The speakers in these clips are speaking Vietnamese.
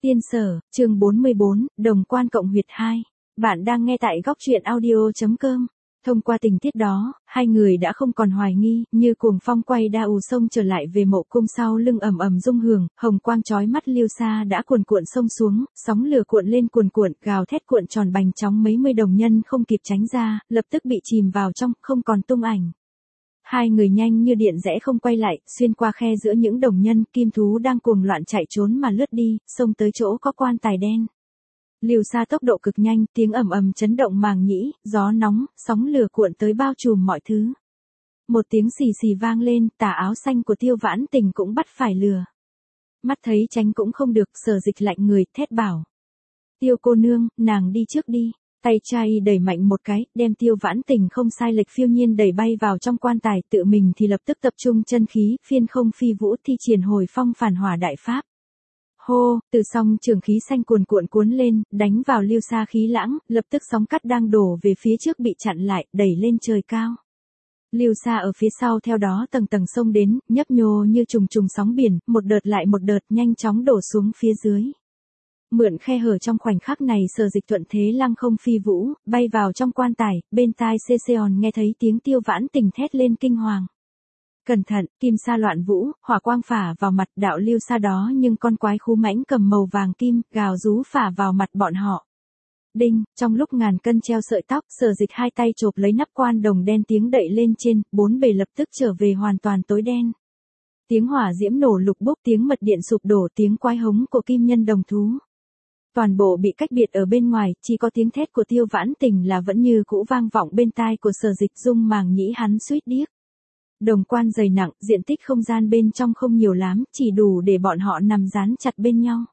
Tiên Sở, chương 44, Đồng Quan Cộng Huyệt 2. Bạn đang nghe tại góc truyện audio.com. Thông qua tình tiết đó, hai người đã không còn hoài nghi, như cuồng phong quay đa ù sông trở lại về mộ cung sau lưng ầm ầm rung hưởng, hồng quang chói mắt liêu xa đã cuồn cuộn sông xuống, sóng lửa cuộn lên cuồn cuộn, gào thét cuộn tròn bành chóng mấy mươi đồng nhân không kịp tránh ra, lập tức bị chìm vào trong, không còn tung ảnh. Hai người nhanh như điện rẽ không quay lại, xuyên qua khe giữa những đồng nhân, kim thú đang cuồng loạn chạy trốn mà lướt đi, xông tới chỗ có quan tài đen. Liều xa tốc độ cực nhanh, tiếng ầm ầm chấn động màng nhĩ, gió nóng, sóng lửa cuộn tới bao trùm mọi thứ. Một tiếng xì xì vang lên, tà áo xanh của Tiêu Vãn Tình cũng bắt phải lừa. Mắt thấy tránh cũng không được, Sở Dịch lạnh người, thét bảo. Tiêu cô nương, nàng đi trước đi. Tay trai đẩy mạnh một cái, đem Tiêu Vãn Tình không sai lệch phiêu nhiên đẩy bay vào trong quan tài, tự mình thì lập tức tập trung chân khí, phiên không phi vũ thi triển hồi phong phản hỏa đại pháp. Hô, từ song trường khí xanh cuồn cuộn cuốn lên, đánh vào liêu xa khí lãng, lập tức sóng cắt đang đổ về phía trước bị chặn lại, đẩy lên trời cao. Liêu xa ở phía sau theo đó tầng tầng sông đến, nhấp nhô như trùng trùng sóng biển, một đợt lại một đợt nhanh chóng đổ xuống phía dưới. Mượn khe hở trong khoảnh khắc này, Sở Dịch thuận thế lăng không phi vũ, bay vào trong quan tài, bên tai Ceceon nghe thấy tiếng Tiêu Vãn Tình thét lên kinh hoàng. Cẩn thận, kim sa loạn vũ, hỏa quang phả vào mặt đạo liêu xa đó, nhưng con quái khú mãnh cầm màu vàng kim, gào rú phả vào mặt bọn họ. Đinh, trong lúc ngàn cân treo sợi tóc, Sở Dịch hai tay chộp lấy nắp quan đồng đen, tiếng đậy lên trên, bốn bề lập tức trở về hoàn toàn tối đen. Tiếng hỏa diễm nổ lục bốc, tiếng mật điện sụp đổ, tiếng quái hống của kim nhân đồng thú. Toàn bộ bị cách biệt ở bên ngoài, chỉ có tiếng thét của Tiêu Vãn Tình là vẫn như cũ vang vọng bên tai của Sở Dịch, rung màng nhĩ hắn suýt điếc. Đồng quan dày nặng, diện tích không gian bên trong không nhiều lắm, chỉ đủ để bọn họ nằm dán chặt bên nhau.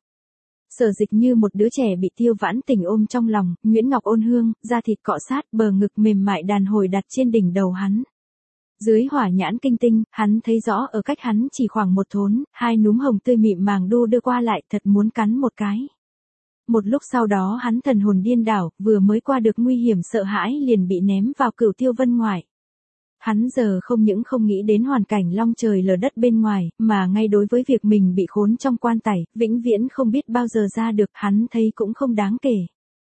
Sở Dịch như một đứa trẻ bị Tiêu Vãn Tình ôm trong lòng, Nguyễn Ngọc ôn hương, da thịt cọ sát, bờ ngực mềm mại đàn hồi đặt trên đỉnh đầu hắn. Dưới hỏa nhãn kinh tinh, hắn thấy rõ ở cách hắn chỉ khoảng một thốn, hai núm hồng tươi mịn màng đu đưa qua lại, thật muốn cắn một cái. Một lúc sau đó hắn thần hồn điên đảo, vừa mới qua được nguy hiểm sợ hãi liền bị ném vào Cửu Tiêu Vân ngoại. Hắn giờ không những không nghĩ đến hoàn cảnh long trời lở đất bên ngoài, mà ngay đối với việc mình bị khốn trong quan tài, vĩnh viễn không biết bao giờ ra được, hắn thấy cũng không đáng kể.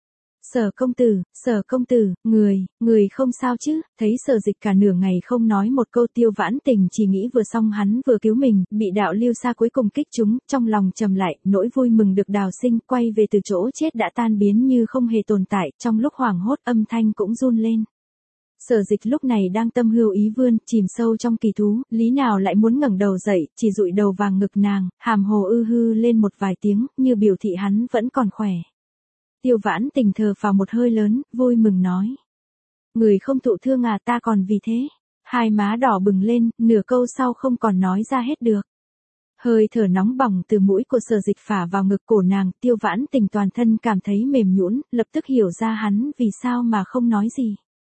Sở công tử, người không sao chứ, thấy Sở Dịch cả nửa ngày không nói một câu, Tiêu Vãn Tình chỉ nghĩ vừa xong hắn vừa cứu mình, bị đạo liêu xa cuối cùng kích trúng, trong lòng trầm lại, nỗi vui mừng được đào sinh, quay về từ chỗ chết đã tan biến như không hề tồn tại, trong lúc hoảng hốt âm thanh cũng run lên. Sở Dịch lúc này đang tâm hưu ý vươn, chìm sâu trong kỳ thú, lý nào lại muốn ngẩng đầu dậy, chỉ dụi đầu vào ngực nàng, hàm hồ ư hư lên một vài tiếng, như biểu thị hắn vẫn còn khỏe. Tiêu Vãn Tình thở phào một hơi lớn, vui mừng nói. Người không thụ thương à, ta còn vì thế. Hai má đỏ bừng lên, nửa câu sau không còn nói ra hết được. Hơi thở nóng bỏng từ mũi của Sở Dịch phả vào ngực cổ nàng, Tiêu Vãn Tình toàn thân cảm thấy mềm nhũn, lập tức hiểu ra hắn vì sao mà không nói gì.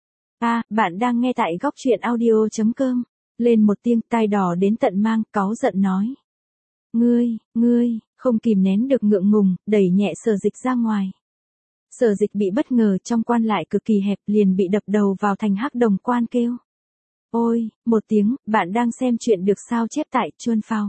Bạn đang nghe tại góc truyện audio.com. Lên một tiếng, tai đỏ đến tận mang, cáu giận nói. Ngươi, không kìm nén được ngượng ngùng, đẩy nhẹ Sở Dịch ra ngoài. Sở Dịch bị bất ngờ, trong quan lại cực kỳ hẹp, liền bị đập đầu vào thành hắc đồng quan kêu. Ôi, một tiếng, bạn đang xem chuyện được sao chép tại Chuan Phao.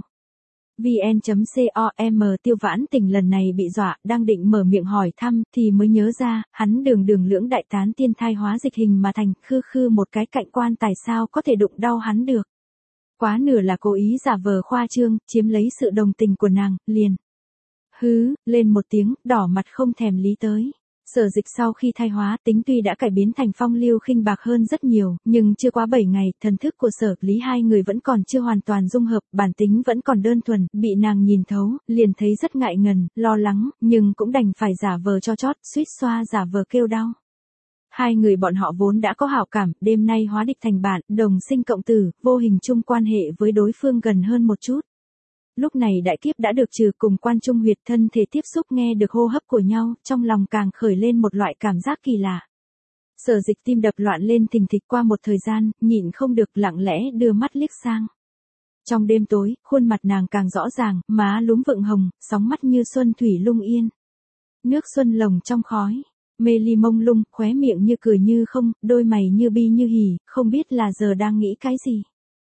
vn.com. Tiêu Vãn Tình lần này bị dọa, đang định mở miệng hỏi thăm, thì mới nhớ ra, hắn đường lưỡng đại tán tiên thai hóa dịch hình mà thành, khư một cái cạnh quan tài sao có thể đụng đau hắn được. Quá nửa là cố ý giả vờ khoa trương, chiếm lấy sự đồng tình của nàng, liền. Lên một tiếng, đỏ mặt không thèm lý tới. Sở Dịch sau khi thai hóa, tính tuy đã cải biến thành phong lưu khinh bạc hơn rất nhiều, nhưng chưa quá 7 ngày, thần thức của Sở Lý hai người vẫn còn chưa hoàn toàn dung hợp, bản tính vẫn còn đơn thuần, bị nàng nhìn thấu, liền thấy rất ngại ngần, lo lắng, nhưng cũng đành phải giả vờ cho chót, suýt xoa giả vờ kêu đau. Hai người bọn họ vốn đã có hảo cảm, đêm nay hóa địch thành bạn, đồng sinh cộng tử, vô hình chung quan hệ với đối phương gần hơn một chút. Lúc này đại kiếp đã được trừ, cùng quan trung huyệt thân thể tiếp xúc, nghe được hô hấp của nhau, trong lòng càng khởi lên một loại cảm giác kỳ lạ. Sở Dịch tim đập loạn lên thình thịch, qua một thời gian, nhịn không được lặng lẽ đưa mắt liếc sang. Trong đêm tối, khuôn mặt nàng càng rõ ràng, má lúm vựng hồng, sóng mắt như xuân thủy lung yên. Nước xuân lồng trong khói, mê ly mông lung, khóe miệng như cười như không, đôi mày như bi như hỉ, không biết là giờ đang nghĩ cái gì.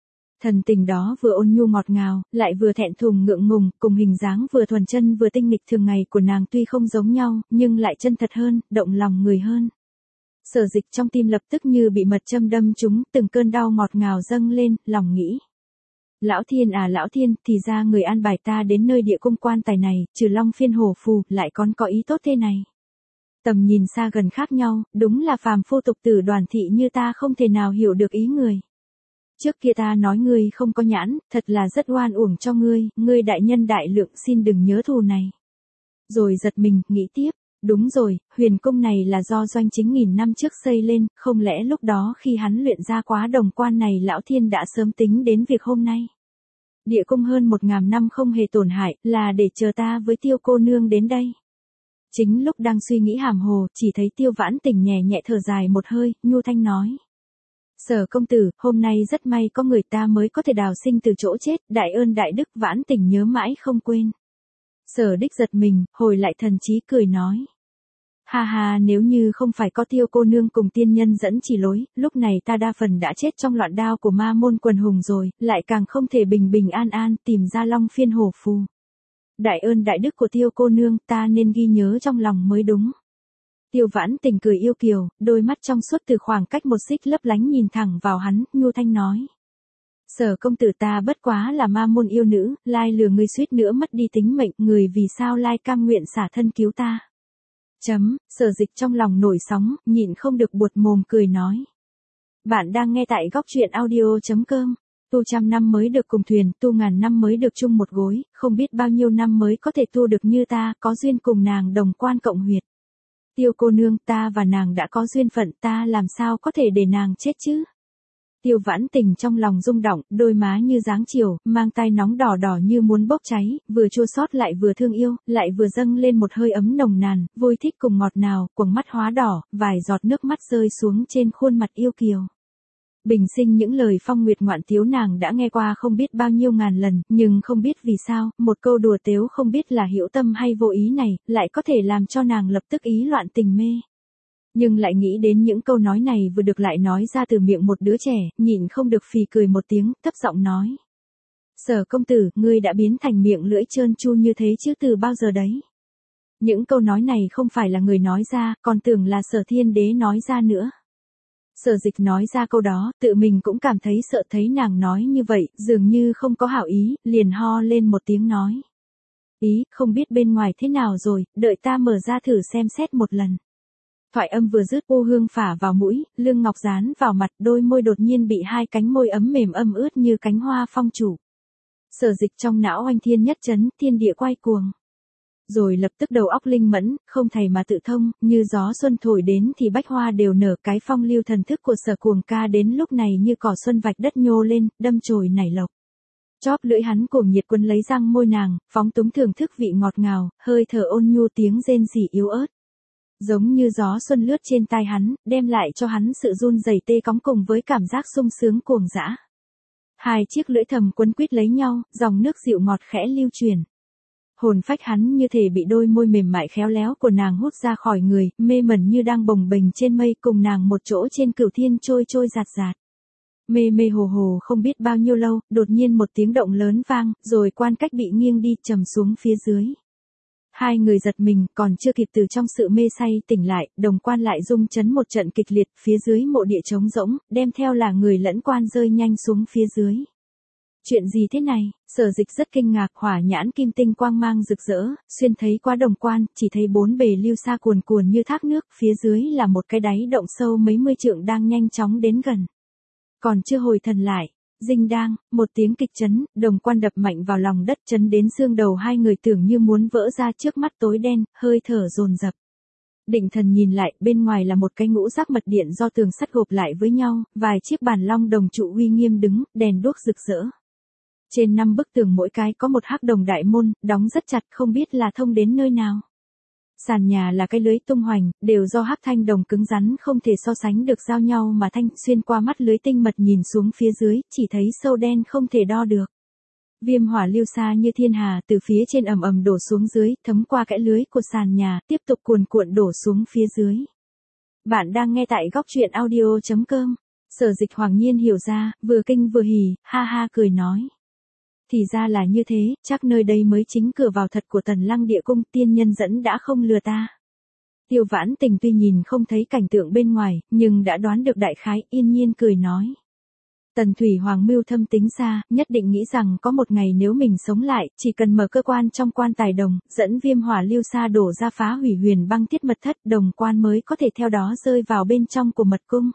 Thần tình đó vừa ôn nhu ngọt ngào, lại vừa thẹn thùng ngượng ngùng, cùng hình dáng vừa thuần chân vừa tinh nghịch thường ngày của nàng tuy không giống nhau, nhưng lại chân thật hơn, động lòng người hơn. Sở Dịch trong tim lập tức như bị mật châm đâm trúng, từng cơn đau ngọt ngào dâng lên, lòng nghĩ. Lão Thiên à Lão Thiên, thì ra người an bài ta đến nơi địa cung quan tài này, trừ Long Phiên Hổ Phù, lại còn có ý tốt thế này. Tầm nhìn xa gần khác nhau, đúng là phàm phu tục tử Đoàn thị như ta không thể nào hiểu được ý người. Trước kia ta nói ngươi không có nhãn, thật là rất oan uổng cho ngươi đại nhân đại lượng xin đừng nhớ thù này. Rồi giật mình, nghĩ tiếp, đúng rồi, huyền cung này là do Doanh Chính nghìn năm trước xây lên, không lẽ lúc đó khi hắn luyện ra quá đồng quan này Lão Thiên đã sớm tính đến việc hôm nay. Địa cung hơn 1000 năm không hề tổn hại, là để chờ ta với Tiêu cô nương đến đây. Chính lúc đang suy nghĩ hàm hồ, chỉ thấy Tiêu Vãn Tình nhẹ nhẹ thở dài một hơi, nhu thanh nói. Sở công tử, hôm nay rất may có người ta mới có thể đào sinh từ chỗ chết, đại ơn đại đức Vãn Tình nhớ mãi không quên. Sở Đích giật mình, hồi lại thần trí cười nói. Ha ha, nếu như không phải có Tiêu cô nương cùng tiên nhân dẫn chỉ lối, lúc này ta đa phần đã chết trong loạn đao của ma môn quần hùng rồi, lại càng không thể bình bình an an tìm ra Long Phiên Hổ Phù. Đại ơn đại đức của Tiêu cô nương, ta nên ghi nhớ trong lòng mới đúng. Tiêu Vãn Tình cười yêu kiều, đôi mắt trong suốt từ khoảng cách một xích lấp lánh nhìn thẳng vào hắn, nhu thanh nói. Sở công tử ta bất quá là ma môn yêu nữ, lai lừa ngươi suýt nữa mất đi tính mệnh, người vì sao lai cam nguyện xả thân cứu ta. Sở Dịch trong lòng nổi sóng, nhịn không được buột mồm cười nói. Bạn đang nghe tại góc truyện audio.com. Tu 100 năm mới được cùng thuyền, tu 1000 năm mới được chung một gối, không biết bao nhiêu năm mới có thể tu được như ta, có duyên cùng nàng đồng quan cộng huyệt. Tiêu cô nương, ta và nàng đã có duyên phận, ta làm sao có thể để nàng chết chứ? Tiêu Vãn Tình trong lòng rung động, đôi má như dáng chiều, mang tai nóng đỏ đỏ như muốn bốc cháy, vừa chua xót lại vừa thương yêu, lại vừa dâng lên một hơi ấm nồng nàn, vui thích cùng ngọt ngào, quầng mắt hóa đỏ, vài giọt nước mắt rơi xuống trên khuôn mặt yêu kiều. Bình sinh những lời phong nguyệt ngoạn tiếu nàng đã nghe qua không biết bao nhiêu ngàn lần, nhưng không biết vì sao, một câu đùa tếu không biết là hữu tâm hay vô ý này, lại có thể làm cho nàng lập tức ý loạn tình mê. Nhưng lại nghĩ đến những câu nói này vừa được lại nói ra từ miệng một đứa trẻ, nhịn không được phì cười một tiếng, thấp giọng nói. Sở công tử, ngươi đã biến thành miệng lưỡi trơn tru như thế chứ từ bao giờ đấy? Những câu nói này không phải là người nói ra, còn tưởng là Sở Thiên Đế nói ra nữa. Sở Dịch nói ra câu đó, tự mình cũng cảm thấy sợ thấy nàng nói như vậy, dường như không có hảo ý, liền ho lên một tiếng nói. Ý, không biết bên ngoài thế nào rồi, đợi ta mở ra thử xem xét một lần. Thoại âm vừa dứt ô hương phả vào mũi, lưng ngọc dán vào mặt, đôi môi đột nhiên bị hai cánh môi ấm mềm ướt như cánh hoa phong chủ. Sở Dịch trong não oanh thiên nhất chấn, thiên địa quay cuồng. Rồi lập tức đầu óc linh mẫn, không thầy mà tự thông, như gió xuân thổi đến thì bách hoa đều nở, cái phong lưu thần thức của Sở Cuồng ca đến lúc này như cỏ xuân vạch đất nhô lên, đâm chồi nảy lộc. Chóp lưỡi hắn cuồng nhiệt quấn lấy răng môi nàng, phóng túng thưởng thức vị ngọt ngào, hơi thở ôn nhu tiếng rên rỉ yếu ớt. Giống như gió xuân lướt trên tai hắn, đem lại cho hắn sự run rẩy tê cóng cùng với cảm giác sung sướng cuồng dã. Hai chiếc lưỡi thầm quấn quýt lấy nhau, dòng nước dịu ngọt khẽ lưu truyền. Hồn phách hắn như thể bị đôi môi mềm mại khéo léo của nàng hút ra khỏi người, mê mẩn như đang bồng bềnh trên mây cùng nàng một chỗ trên cửu thiên trôi trôi dạt dạt. Mê mê hồ hồ không biết bao nhiêu lâu, đột nhiên một tiếng động lớn vang, rồi quan cách bị nghiêng đi trầm xuống phía dưới. Hai người giật mình, còn chưa kịp từ trong sự mê say tỉnh lại, đồng quan lại rung chấn một trận kịch liệt, phía dưới mộ địa trống rỗng, đem theo là người lẫn quan rơi nhanh xuống phía dưới. Chuyện gì thế này? Sở Dịch rất kinh ngạc, hỏa nhãn kim tinh quang mang rực rỡ, xuyên thấy qua đồng quan, chỉ thấy bốn bề lưu xa cuồn cuồn như thác nước, phía dưới là một cái đáy động sâu mấy mươi trượng đang nhanh chóng đến gần. Còn chưa hồi thần lại, dinh đang, một tiếng kịch chấn, đồng quan đập mạnh vào lòng đất chấn đến xương đầu hai người tưởng như muốn vỡ ra, trước mắt tối đen, hơi thở dồn dập. Định thần nhìn lại, bên ngoài là một cái ngũ giác mật điện do tường sắt gộp lại với nhau, vài chiếc bàn long đồng trụ uy nghiêm đứng, đèn đuốc rực rỡ. Trên 5 bức tường mỗi cái có một hắc đồng đại môn, đóng rất chặt không biết là thông đến nơi nào. Sàn nhà là cái lưới tung hoành, đều do hắc thanh đồng cứng rắn không thể so sánh được giao nhau mà thanh xuyên qua mắt lưới tinh mật nhìn xuống phía dưới, chỉ thấy sâu đen không thể đo được. Viêm hỏa lưu xa như thiên hà từ phía trên ầm ầm đổ xuống dưới, thấm qua kẽ lưới của sàn nhà, tiếp tục cuồn cuộn đổ xuống phía dưới. Bạn đang nghe tại góc truyện audio.com. Sở Dịch hoàng nhiên hiểu ra, vừa kinh vừa hỉ, ha ha cười nói. Thì ra là như thế, chắc nơi đây mới chính cửa vào thật của Tần Lăng Địa Cung, tiên nhân dẫn đã không lừa ta. Tiêu Vãn Tình tuy nhìn không thấy cảnh tượng bên ngoài, nhưng đã đoán được đại khái, yên nhiên cười nói. Tần Thủy Hoàng mưu thâm tính xa, nhất định nghĩ rằng có một ngày nếu mình sống lại, chỉ cần mở cơ quan trong quan tài đồng, dẫn viêm hỏa lưu sa đổ ra phá hủy huyền băng tiết mật thất, đồng quan mới có thể theo đó rơi vào bên trong của mật cung.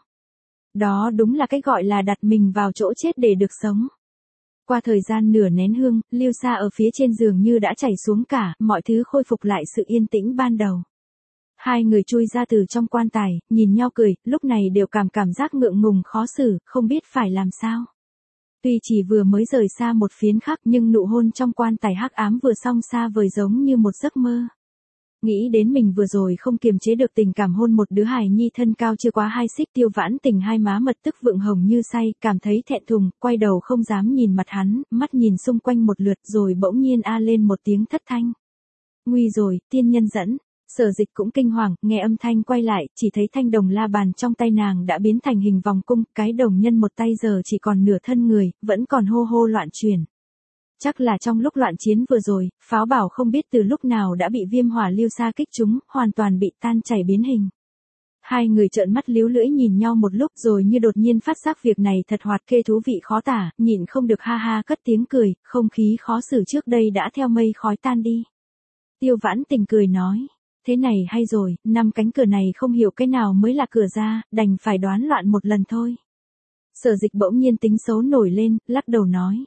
Đó đúng là cái gọi là đặt mình vào chỗ chết để được sống. Qua thời gian nửa nén hương, lưu sa ở phía trên giường như đã chảy xuống cả, mọi thứ khôi phục lại sự yên tĩnh ban đầu. Hai người chui ra từ trong quan tài, nhìn nhau cười, lúc này đều cảm giác ngượng ngùng khó xử, không biết phải làm sao. Tuy chỉ vừa mới rời xa một phiến khắc nhưng nụ hôn trong quan tài hắc ám vừa xong xa vời giống như một giấc mơ. Nghĩ đến mình vừa rồi không kiềm chế được tình cảm hôn một đứa hài nhi thân cao chưa quá 2 xích, Tiêu Vãn Tình hai má mật tức vượng hồng như say, cảm thấy thẹn thùng, quay đầu không dám nhìn mặt hắn, mắt nhìn xung quanh một lượt rồi bỗng nhiên a lên một tiếng thất thanh. Nguy rồi, tiên nhân dẫn. Sở Dịch cũng kinh hoàng, nghe âm thanh quay lại, chỉ thấy thanh đồng la bàn trong tay nàng đã biến thành hình vòng cung, cái đồng nhân một tay giờ chỉ còn nửa thân người, vẫn còn hô hô loạn chuyển. Chắc là trong lúc loạn chiến vừa rồi, pháo bảo không biết từ lúc nào đã bị viêm hỏa lưu sa kích trúng, hoàn toàn bị tan chảy biến hình. Hai người trợn mắt líu lưỡi nhìn nhau một lúc rồi như đột nhiên phát giác việc này thật hoạt kê thú vị khó tả, nhịn không được ha ha cất tiếng cười, không khí khó xử trước đây đã theo mây khói tan đi. Tiêu Vãn Tình cười nói. Thế này hay rồi, 5 cánh cửa này không hiểu cái nào mới là cửa ra, đành phải đoán loạn một lần thôi. Sở Dịch bỗng nhiên tính xấu nổi lên, lắc đầu nói.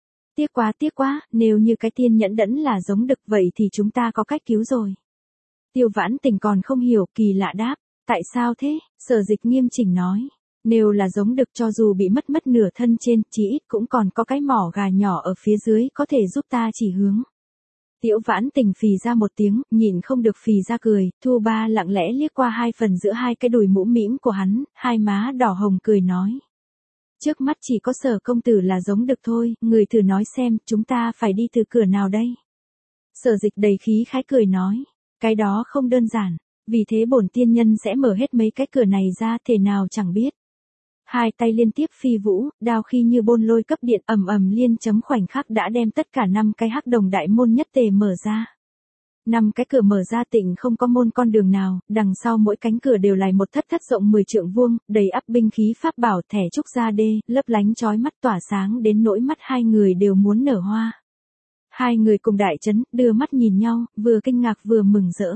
Tiếc quá, nếu như cái tiên nhẫn đẫn là giống đực vậy thì chúng ta có cách cứu rồi. Tiêu Vãn Tình còn không hiểu, kỳ lạ đáp, tại sao thế? Sở Dịch nghiêm chỉnh nói. Nếu là giống đực cho dù bị mất nửa thân trên, chí ít cũng còn có cái mỏ gà nhỏ ở phía dưới có thể giúp ta chỉ hướng. Tiểu Vãn Tình phì ra một tiếng, nhìn không được phì ra cười, Thu Ba lặng lẽ liếc qua hai phần giữa hai cái đùi mũm mĩm của hắn, hai má đỏ hồng cười nói. Trước mắt chỉ có Sở công tử là giống đực thôi, người thử nói xem, chúng ta phải đi từ cửa nào đây? Sở Dịch đầy khí khái cười nói, cái đó không đơn giản, vì thế bổn tiên nhân sẽ mở hết mấy cái cửa này ra thể nào chẳng biết. Hai tay liên tiếp phi vũ, đao khi như bôn lôi cấp điện ầm ầm liên chấm khoảnh khắc đã đem tất cả 5 cái hắc đồng đại môn nhất tề mở ra. 5 cái cửa mở ra tịnh không có môn con đường nào, đằng sau mỗi cánh cửa đều là một thất thất rộng 10 trượng vuông, đầy ắp binh khí pháp bảo thẻ trúc gia đê, lấp lánh chói mắt tỏa sáng đến nỗi mắt hai người đều muốn nở hoa. Hai người cùng đại chấn, đưa mắt nhìn nhau, vừa kinh ngạc vừa mừng rỡ.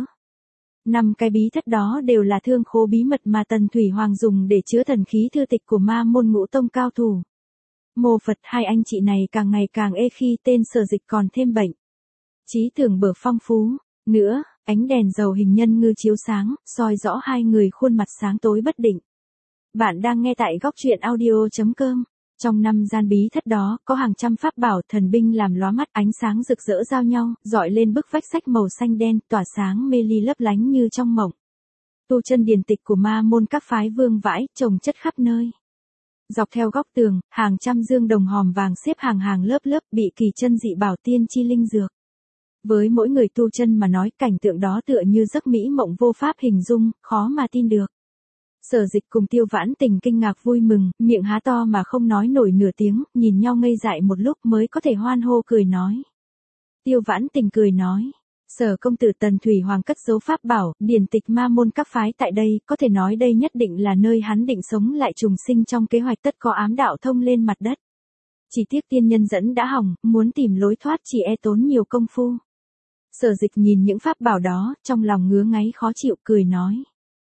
5 cái bí thất đó đều là thương khố bí mật mà Tần Thủy Hoàng dùng để chứa thần khí thư tịch của ma môn ngũ tông cao thủ. Mô Phật hai anh chị này càng ngày càng ê khi tên Sở Dịch còn thêm bệnh. Trí tưởng bở phong phú, nữa, ánh đèn dầu hình nhân ngư chiếu sáng, soi rõ hai người khuôn mặt sáng tối bất định. Bạn đang nghe tại góc truyện audio.com. Trong 5 gian bí thất đó, có hàng trăm pháp bảo thần binh làm lóa mắt, ánh sáng rực rỡ giao nhau, dọi lên bức vách sách màu xanh đen, tỏa sáng mê ly lấp lánh như trong mộng. Tu chân điển tịch của ma môn các phái vương vãi, trồng chất khắp nơi. Dọc theo góc tường, hàng trăm dương đồng hòm vàng xếp hàng lớp bị kỳ chân dị bảo tiên chi linh dược. Với mỗi người tu chân mà nói, cảnh tượng đó tựa như giấc mỹ mộng vô pháp hình dung, khó mà tin được. Sở Dịch cùng Tiêu Vãn Tình kinh ngạc vui mừng, miệng há to mà không nói nổi nửa tiếng, nhìn nhau ngây dại một lúc mới có thể hoan hô cười nói. Tiêu Vãn Tình cười nói, Sở công tử Tần Thủy Hoàng cất giấu pháp bảo, điển tịch ma môn các phái tại đây, có thể nói đây nhất định là nơi hắn định sống lại trùng sinh trong kế hoạch tất có ám đạo thông lên mặt đất. Chỉ tiếc tiên nhân dẫn đã hỏng, muốn tìm lối thoát chỉ e tốn nhiều công phu. Sở Dịch nhìn những pháp bảo đó, trong lòng ngứa ngáy khó chịu cười nói.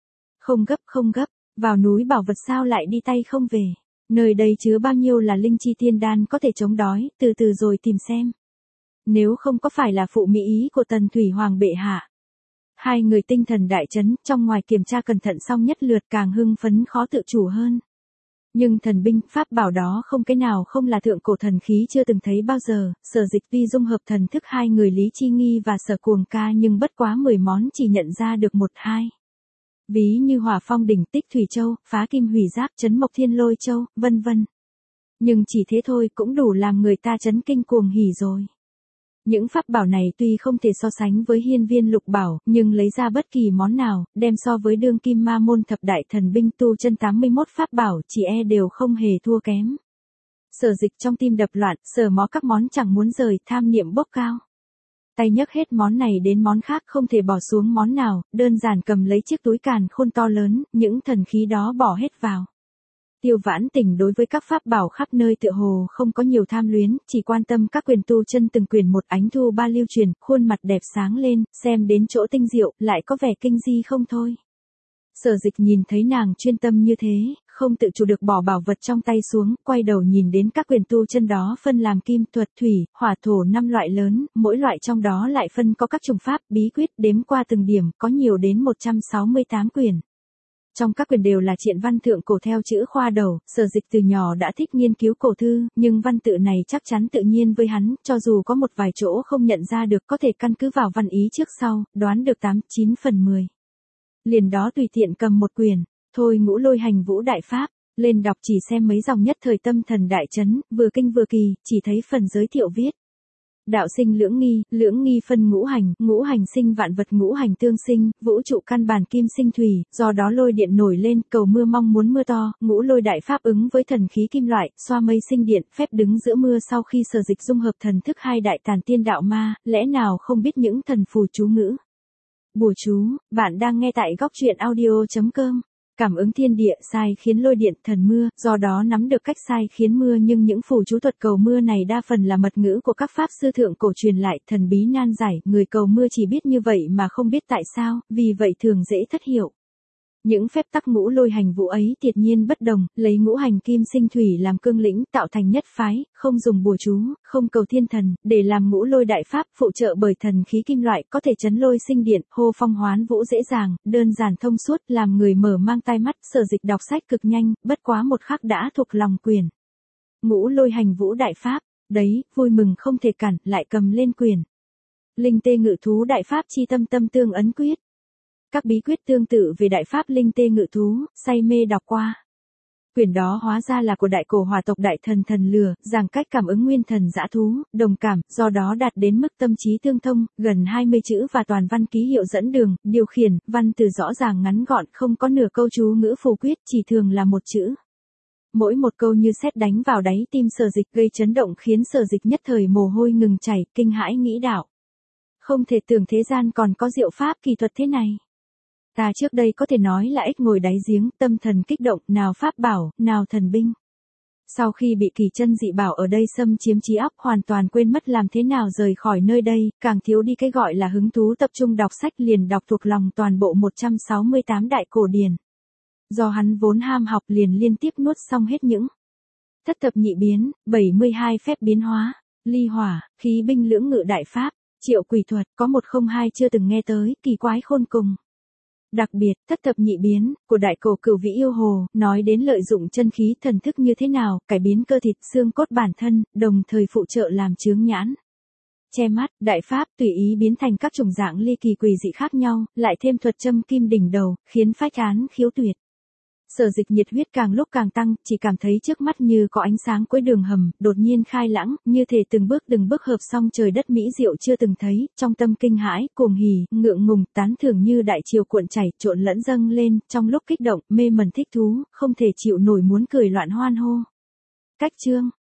Không gấp, vào núi bảo vật sao lại đi tay không về. Nơi đây chứa bao nhiêu là linh chi tiên đan có thể chống đói, từ từ rồi tìm xem. Nếu không có phải là phụ mỹ ý của Tần Thủy Hoàng bệ hạ. Hai người tinh thần đại chấn, trong ngoài kiểm tra cẩn thận xong nhất lượt càng hưng phấn khó tự chủ hơn. Nhưng thần binh, pháp bảo đó không cái nào không là thượng cổ thần khí chưa từng thấy bao giờ, Sở Dịch tuy dung hợp thần thức hai người Lý Chi Nghi và Sở Cuồng Ca nhưng bất quá 10 món chỉ nhận ra được 1-2. Ví như Hỏa Phong Đỉnh, Tích Thủy Châu, Phá Kim Hủy Giáp, Chấn Mộc Thiên Lôi Châu, vân vân. Nhưng chỉ thế thôi cũng đủ làm người ta chấn kinh cuồng hỉ rồi. Những pháp bảo này tuy không thể so sánh với hiên viên lục bảo, nhưng lấy ra bất kỳ món nào, đem so với đương kim ma môn thập đại thần binh tu chân 81 pháp bảo chỉ đều không hề thua kém. Sở Dịch trong tim đập loạn, sờ mó các món chẳng muốn rời, tham niệm bốc cao. Tay nhấc hết món này đến món khác không thể bỏ xuống món nào, đơn giản cầm lấy chiếc túi càn khôn to lớn, những thần khí đó bỏ hết vào. Tiêu Vãn Tình đối với các pháp bảo khắp nơi tựa hồ không có nhiều tham luyến, chỉ quan tâm các quyền tu chân từng quyền một ánh thu ba lưu truyền, khuôn mặt đẹp sáng lên, xem đến chỗ tinh diệu, lại có vẻ kinh di không thôi. Sở Dịch nhìn thấy nàng chuyên tâm như thế, không tự chủ được bỏ bảo vật trong tay xuống, quay đầu nhìn đến các quyền tu chân đó phân làm kim, thuật, thủy, hỏa, thổ 5 loại lớn, mỗi loại trong đó lại phân có các chủng pháp, bí quyết, đếm qua từng điểm, có nhiều đến 168 quyền. Trong các quyền đều là triện văn thượng cổ theo chữ khoa đầu, Sở Dịch từ nhỏ đã thích nghiên cứu cổ thư, nhưng văn tự này chắc chắn tự nhiên với hắn, cho dù có một vài chỗ không nhận ra được có thể căn cứ vào văn ý trước sau, đoán được 8-9 phần 10. Liền đó tùy tiện cầm một quyển, thôi Ngũ Lôi Hành Vũ Đại Pháp, lên đọc chỉ xem mấy dòng nhất thời tâm thần đại chấn, vừa kinh vừa kỳ, chỉ thấy phần giới thiệu viết. Đạo sinh lưỡng nghi phân ngũ hành sinh vạn vật ngũ hành tương sinh, vũ trụ căn bản kim sinh thủy, do đó lôi điện nổi lên, cầu mưa mong muốn mưa to, ngũ lôi đại pháp ứng với thần khí kim loại, xoa mây sinh điện, phép đứng giữa mưa sau khi Sở Dịch dung hợp thần thức hai đại tàn tiên đạo ma, lẽ nào không biết những thần phù chú ngữ. Bùa chú, bạn đang nghe tại góc truyện audio.com. Cảm ứng thiên địa sai khiến lôi điện thần mưa, do đó nắm được cách sai khiến mưa nhưng những phù chú thuật cầu mưa này đa phần là mật ngữ của các pháp sư thượng cổ truyền lại, thần bí nan giải, người cầu mưa chỉ biết như vậy mà không biết tại sao, vì vậy thường dễ thất hiểu. Những phép tắc ngũ lôi hành vũ ấy tuyệt nhiên bất đồng, lấy ngũ hành kim sinh thủy làm cương lĩnh, tạo thành nhất phái, không dùng bùa chú, không cầu thiên thần, để làm ngũ lôi đại pháp, phụ trợ bởi thần khí kim loại, có thể chấn lôi sinh điện, hô phong hoán vũ dễ dàng, đơn giản thông suốt, làm người mở mang tai mắt. Sở Dịch đọc sách cực nhanh, bất quá một khắc đã thuộc lòng quyển. Ngũ lôi hành vũ đại pháp, đấy, vui mừng không thể cản, lại cầm lên quyển. Linh tê ngự thú đại pháp chi tâm tâm tương ấn quyết. Các bí quyết tương tự về đại pháp linh tê ngự thú, say mê đọc qua. Quyển đó hóa ra là của đại cổ hỏa tộc đại thần thần lửa, giảng cách cảm ứng nguyên thần dã thú, đồng cảm, do đó đạt đến mức tâm trí tương thông, gần 20 chữ và toàn văn ký hiệu dẫn đường, điều khiển, văn từ rõ ràng ngắn gọn, không có nửa câu chú ngữ phù quyết, chỉ thường là một chữ. Mỗi một câu như sét đánh vào đáy tim Sở Dịch, gây chấn động khiến Sở Dịch nhất thời mồ hôi ngừng chảy, kinh hãi nghĩ đạo. Không thể tưởng thế gian còn có diệu pháp kỳ thuật thế này. Ta trước đây có thể nói là ếch ngồi đáy giếng, tâm thần kích động, nào pháp bảo, nào thần binh. Sau khi bị kỳ chân dị bảo ở đây xâm chiếm trí óc, hoàn toàn quên mất làm thế nào rời khỏi nơi đây, càng thiếu đi cái gọi là hứng thú tập trung đọc sách, liền đọc thuộc lòng toàn bộ 168 đại cổ điển. Do hắn vốn ham học liền liên tiếp nuốt xong hết những thất thập nhị biến, 72 phép biến hóa, ly hỏa, khí binh lưỡng ngự đại pháp, triệu quỷ thuật, có 102 chưa từng nghe tới, kỳ quái khôn cùng. Đặc biệt, thất thập nhị biến, của đại cổ Cửu Vĩ Yêu Hồ, nói đến lợi dụng chân khí thần thức như thế nào, cải biến cơ thịt xương cốt bản thân, đồng thời phụ trợ làm chướng nhãn. Che mắt, đại pháp, tùy ý biến thành các chủng dạng ly kỳ quỷ dị khác nhau, lại thêm thuật châm kim đỉnh đầu, khiến phách án khiếu tuyệt. Sở Dịch nhiệt huyết càng lúc càng tăng, chỉ cảm thấy trước mắt như có ánh sáng cuối đường hầm, đột nhiên khai lãng, như thể từng bước hợp xong trời đất mỹ diệu chưa từng thấy, trong tâm kinh hãi, cuồng hỉ, ngượng ngùng, tán thưởng như đại triều cuộn chảy, trộn lẫn dâng lên, trong lúc kích động, mê mẩn thích thú, không thể chịu nổi muốn cười loạn hoan hô. Cách chương,